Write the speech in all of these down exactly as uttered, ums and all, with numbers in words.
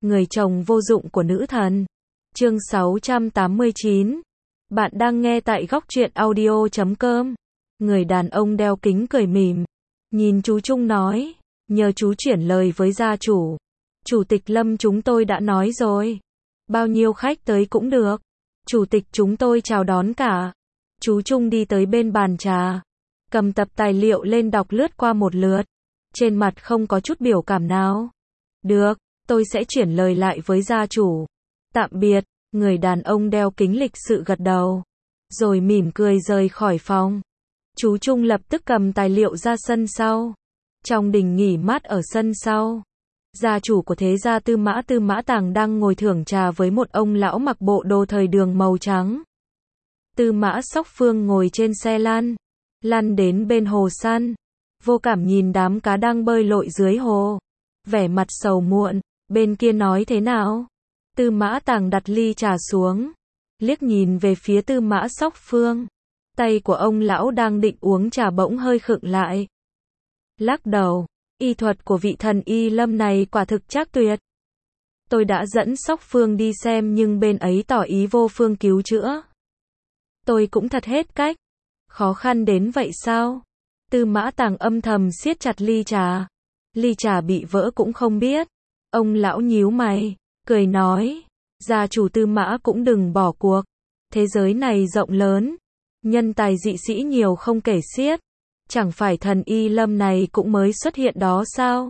người chồng vô dụng của nữ thần. Chương sáu trăm tám mươi chín. Bạn đang nghe tại góc truyện audio chấm com. Người đàn ông đeo kính cười mỉm, nhìn chú Trung nói, nhờ chú chuyển lời với gia chủ. Chủ tịch Lâm chúng tôi đã nói rồi. Bao nhiêu khách tới cũng được. Chủ tịch chúng tôi chào đón cả. Chú Trung đi tới bên bàn trà, cầm tập tài liệu lên đọc lướt qua một lượt. Trên mặt không có chút biểu cảm nào. Được, tôi sẽ chuyển lời lại với gia chủ. Tạm biệt, người đàn ông đeo kính lịch sự gật đầu, rồi mỉm cười rời khỏi phòng. Chú Trung lập tức cầm tài liệu ra sân sau. Trong đình nghỉ mát ở sân sau, gia chủ của thế gia Tư Mã Tư Mã Tàng đang ngồi thưởng trà với một ông lão mặc bộ đồ thời đường màu trắng. Tư Mã Sóc Phương ngồi trên xe lăn, lăn đến bên hồ săn, vô cảm nhìn đám cá đang bơi lội dưới hồ, vẻ mặt sầu muộn. Bên kia nói thế nào? Tư Mã Tàng đặt ly trà xuống, liếc nhìn về phía Tư Mã Sóc Phương. Tay của ông lão đang định uống trà bỗng hơi khựng lại. Lắc đầu, y thuật của vị thần y Lâm này quả thực trác tuyệt. Tôi đã dẫn Sóc Phương đi xem nhưng bên ấy tỏ ý vô phương cứu chữa. Tôi cũng thật hết cách. Khó khăn đến vậy sao? Tư Mã Tàng âm thầm siết chặt ly trà. Ly trà bị vỡ cũng không biết. Ông lão nhíu mày, cười nói, gia chủ Tư Mã cũng đừng bỏ cuộc. Thế giới này rộng lớn, nhân tài dị sĩ nhiều không kể xiết. Chẳng phải thần y Lâm này cũng mới xuất hiện đó sao?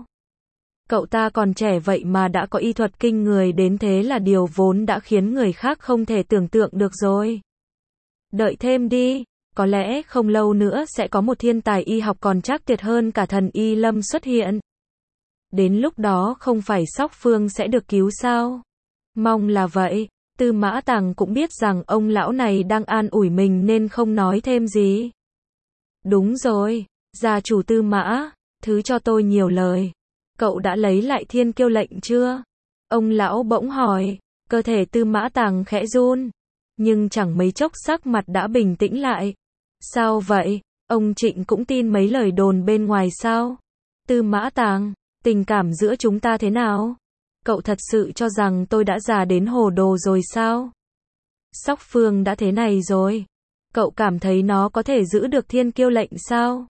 Cậu ta còn trẻ vậy mà đã có y thuật kinh người đến thế là điều vốn đã khiến người khác không thể tưởng tượng được rồi. Đợi thêm đi, có lẽ không lâu nữa sẽ có một thiên tài y học còn trác tuyệt hơn cả thần y Lâm xuất hiện. Đến lúc đó không phải Sóc Phương sẽ được cứu sao? Mong là vậy. Tư Mã Tàng cũng biết rằng ông lão này đang an ủi mình nên không nói thêm gì. Đúng rồi, gia chủ Tư Mã, thứ cho tôi nhiều lời. Cậu đã lấy lại thiên kiêu lệnh chưa? Ông lão bỗng hỏi. Cơ thể Tư Mã Tàng khẽ run, nhưng chẳng mấy chốc sắc mặt đã bình tĩnh lại. Sao vậy? Ông Trịnh cũng tin mấy lời đồn bên ngoài sao? Tư Mã Tàng, tình cảm giữa chúng ta thế nào? Cậu thật sự cho rằng tôi đã già đến hồ đồ rồi sao? Sóc Phương đã thế này rồi, cậu cảm thấy nó có thể giữ được thiên kiêu lệnh sao?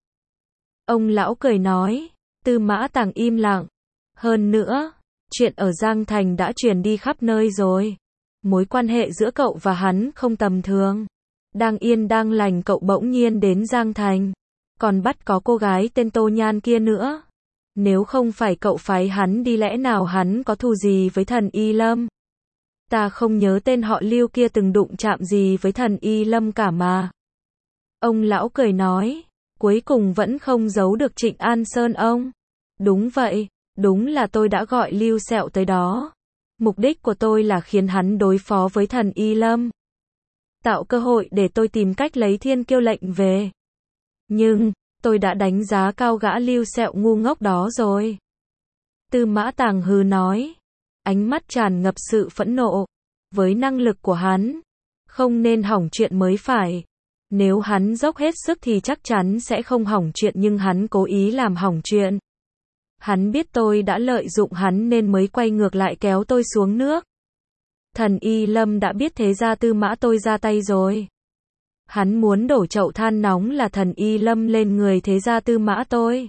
Ông lão cười nói. Tư Mã Tàng im lặng. Hơn nữa, chuyện ở Giang Thành đã truyền đi khắp nơi rồi. Mối quan hệ giữa cậu và hắn không tầm thường. Đang yên đang lành cậu bỗng nhiên đến Giang Thành, còn bắt có cô gái tên Tô Nhan kia nữa. Nếu không phải cậu phái hắn đi lẽ nào hắn có thù gì với thần y Lâm? Ta không nhớ tên họ Lưu kia từng đụng chạm gì với thần y Lâm cả mà. Ông lão cười nói. Cuối cùng vẫn không giấu được Trịnh An Sơn ông. Đúng vậy, đúng là tôi đã gọi Lưu Sẹo tới đó. Mục đích của tôi là khiến hắn đối phó với thần y Lâm, tạo cơ hội để tôi tìm cách lấy thiên kiêu lệnh về. Nhưng, tôi đã đánh giá cao gã Lưu Sẹo ngu ngốc đó rồi. Tư Mã Tàng hừ nói, ánh mắt tràn ngập sự phẫn nộ. Với năng lực của hắn, không nên hỏng chuyện mới phải. Nếu hắn dốc hết sức thì chắc chắn sẽ không hỏng chuyện nhưng hắn cố ý làm hỏng chuyện. Hắn biết tôi đã lợi dụng hắn nên mới quay ngược lại kéo tôi xuống nước. Thần y Lâm đã biết thế ra Tư Mã tôi ra tay rồi. Hắn muốn đổ chậu than nóng là thần y Lâm lên người thế gia Tư Mã tôi.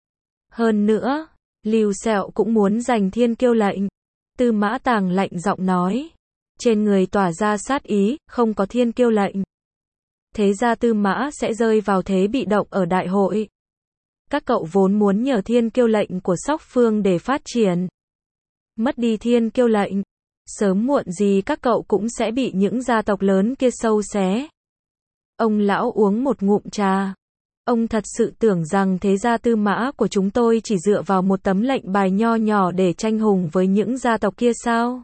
Hơn nữa, Lưu Sẹo cũng muốn giành thiên kiêu lệnh. Tư Mã Tàng lạnh giọng nói. Trên người tỏa ra sát ý, không có thiên kiêu lệnh. Thế gia Tư Mã sẽ rơi vào thế bị động ở đại hội. Các cậu vốn muốn nhờ thiên kiêu lệnh của Sóc Phương để phát triển. Mất đi thiên kiêu lệnh, sớm muộn gì các cậu cũng sẽ bị những gia tộc lớn kia sâu xé. Ông lão uống một ngụm trà. Ông thật sự tưởng rằng thế gia Tư Mã của chúng tôi chỉ dựa vào một tấm lệnh bài nho nhỏ để tranh hùng với những gia tộc kia sao?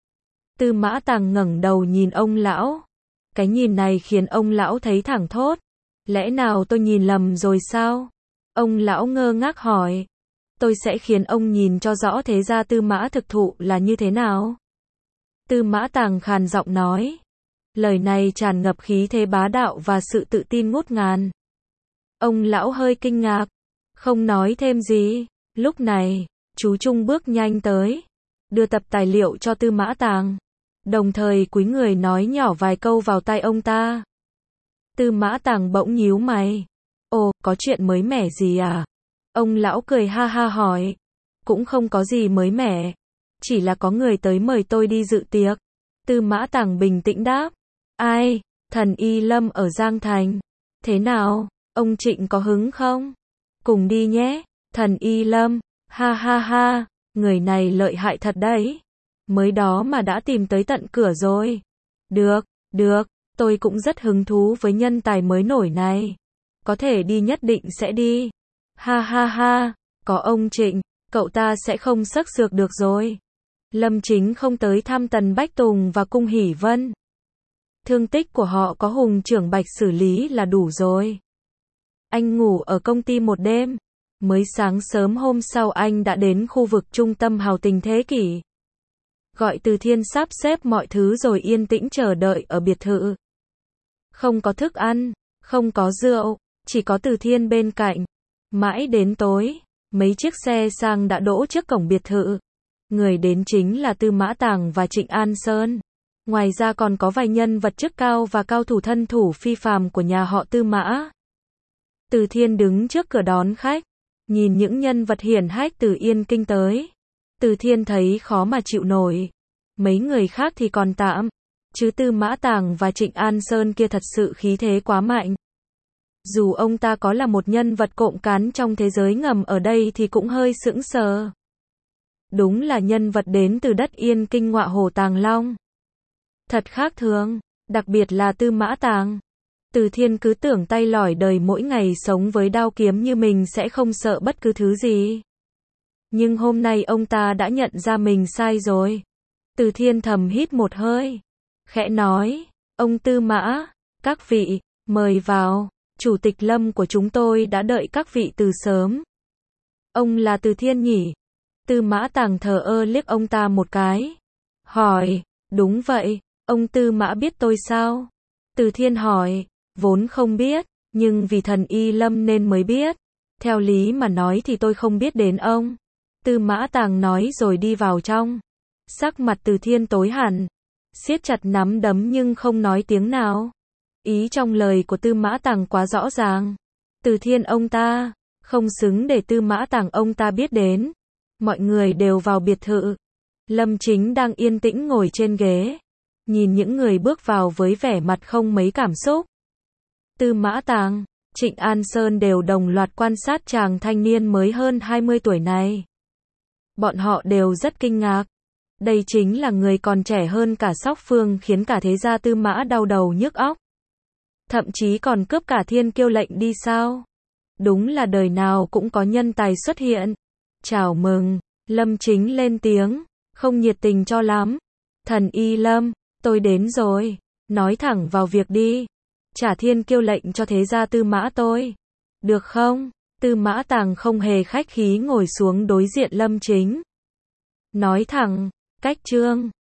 Tư Mã Tàng ngẩng đầu nhìn ông lão. Cái nhìn này khiến ông lão thấy thẳng thốt. Lẽ nào tôi nhìn lầm rồi sao? Ông lão ngơ ngác hỏi. Tôi sẽ khiến ông nhìn cho rõ thế gia Tư Mã thực thụ là như thế nào. Tư Mã Tàng khàn giọng nói. Lời này tràn ngập khí thế bá đạo và sự tự tin ngút ngàn. Ông lão hơi kinh ngạc, không nói thêm gì. Lúc này, chú Trung bước nhanh tới. đưa tập tài liệu cho Tư Mã Tàng, đồng thời cúi người nói nhỏ vài câu vào tai ông ta. Tư Mã Tàng bỗng nhíu mày. Ồ, có chuyện mới mẻ gì à? Ông lão cười ha ha hỏi. Cũng không có gì mới mẻ. Chỉ là có người tới mời tôi đi dự tiệc. Tư Mã Tàng bình tĩnh đáp. Ai? Thần Y Lâm ở Giang Thành. Thế nào? Ông Trịnh có hứng không? Cùng đi nhé. Thần Y Lâm. Ha ha ha. Người này lợi hại thật đấy. Mới đó mà đã tìm tới tận cửa rồi. Được, được. Tôi cũng rất hứng thú với nhân tài mới nổi này. Có thể đi nhất định sẽ đi. Ha ha ha. Có ông Trịnh, cậu ta sẽ không sắc sược được rồi. Lâm Chính không tới thăm Tần Bách Tùng và Cung Hỷ Vân. Thương tích của họ có Hùng Trưởng Bạch xử lý là đủ rồi. Anh ngủ ở công ty một đêm. Mới sáng sớm hôm sau anh đã đến khu vực trung tâm hào tình thế kỷ. Gọi Từ Thiên sắp xếp mọi thứ rồi yên tĩnh chờ đợi ở biệt thự. Không có thức ăn, không có rượu, chỉ có Từ Thiên bên cạnh. Mãi đến tối, mấy chiếc xe sang đã đỗ trước cổng biệt thự. Người đến chính là Tư Mã Tàng và Trịnh An Sơn. Ngoài ra còn có vài nhân vật chức cao và cao thủ thân thủ phi phàm của nhà họ Tư Mã. Từ Thiên đứng trước cửa đón khách, nhìn những nhân vật hiển hách từ Yên Kinh tới. Từ Thiên thấy khó mà chịu nổi. Mấy người khác thì còn tạm, chứ Tư Mã Tàng và Trịnh An Sơn kia thật sự khí thế quá mạnh. Dù ông ta có là một nhân vật cộm cán trong thế giới ngầm ở đây thì cũng hơi sững sờ. Đúng là nhân vật đến từ đất Yên Kinh ngọa hổ tàng long. Thật khác thường, đặc biệt là Tư Mã Tàng. Từ Thiên cứ tưởng tay lỏi đời mỗi ngày sống với đao kiếm như mình sẽ không sợ bất cứ thứ gì. Nhưng hôm nay ông ta đã nhận ra mình sai rồi. Từ Thiên thầm hít một hơi. Khẽ nói, ông Tư Mã, các vị, mời vào. Chủ tịch Lâm của chúng tôi đã đợi các vị từ sớm. Ông là Từ Thiên nhỉ? Tư Mã Tàng thờ ơ liếc ông ta một cái. Hỏi, đúng vậy, ông Tư Mã biết tôi sao? Từ Thiên hỏi, vốn không biết, nhưng vì thần Y Lâm nên mới biết. Theo lý mà nói thì tôi không biết đến ông. Tư Mã Tàng nói rồi đi vào trong. Sắc mặt Từ Thiên tối hẳn, siết chặt nắm đấm nhưng không nói tiếng nào. Ý trong lời của Tư Mã Tàng quá rõ ràng. Từ Thiên ông ta, không xứng để Tư Mã Tàng ông ta biết đến. Mọi người đều vào biệt thự. Lâm Chính đang yên tĩnh ngồi trên ghế. Nhìn những người bước vào với vẻ mặt không mấy cảm xúc. Tư Mã Tàng, Trịnh An Sơn đều đồng loạt quan sát chàng thanh niên mới hơn hai mươi tuổi này. Bọn họ đều rất kinh ngạc. Đây chính là người còn trẻ hơn cả Sóc Phương khiến cả thế gia Tư Mã đau đầu nhức óc. Thậm chí còn cướp cả thiên kiêu lệnh đi sao? Đúng là đời nào cũng có nhân tài xuất hiện. Chào mừng, Lâm Chính lên tiếng, không nhiệt tình cho lắm. Thần Y Lâm, tôi đến rồi, nói thẳng vào việc đi. Trả thiên kiêu lệnh cho thế gia Tư Mã tôi. Được không? Tư Mã Tàng không hề khách khí ngồi xuống đối diện Lâm Chính. Nói thẳng, cách chương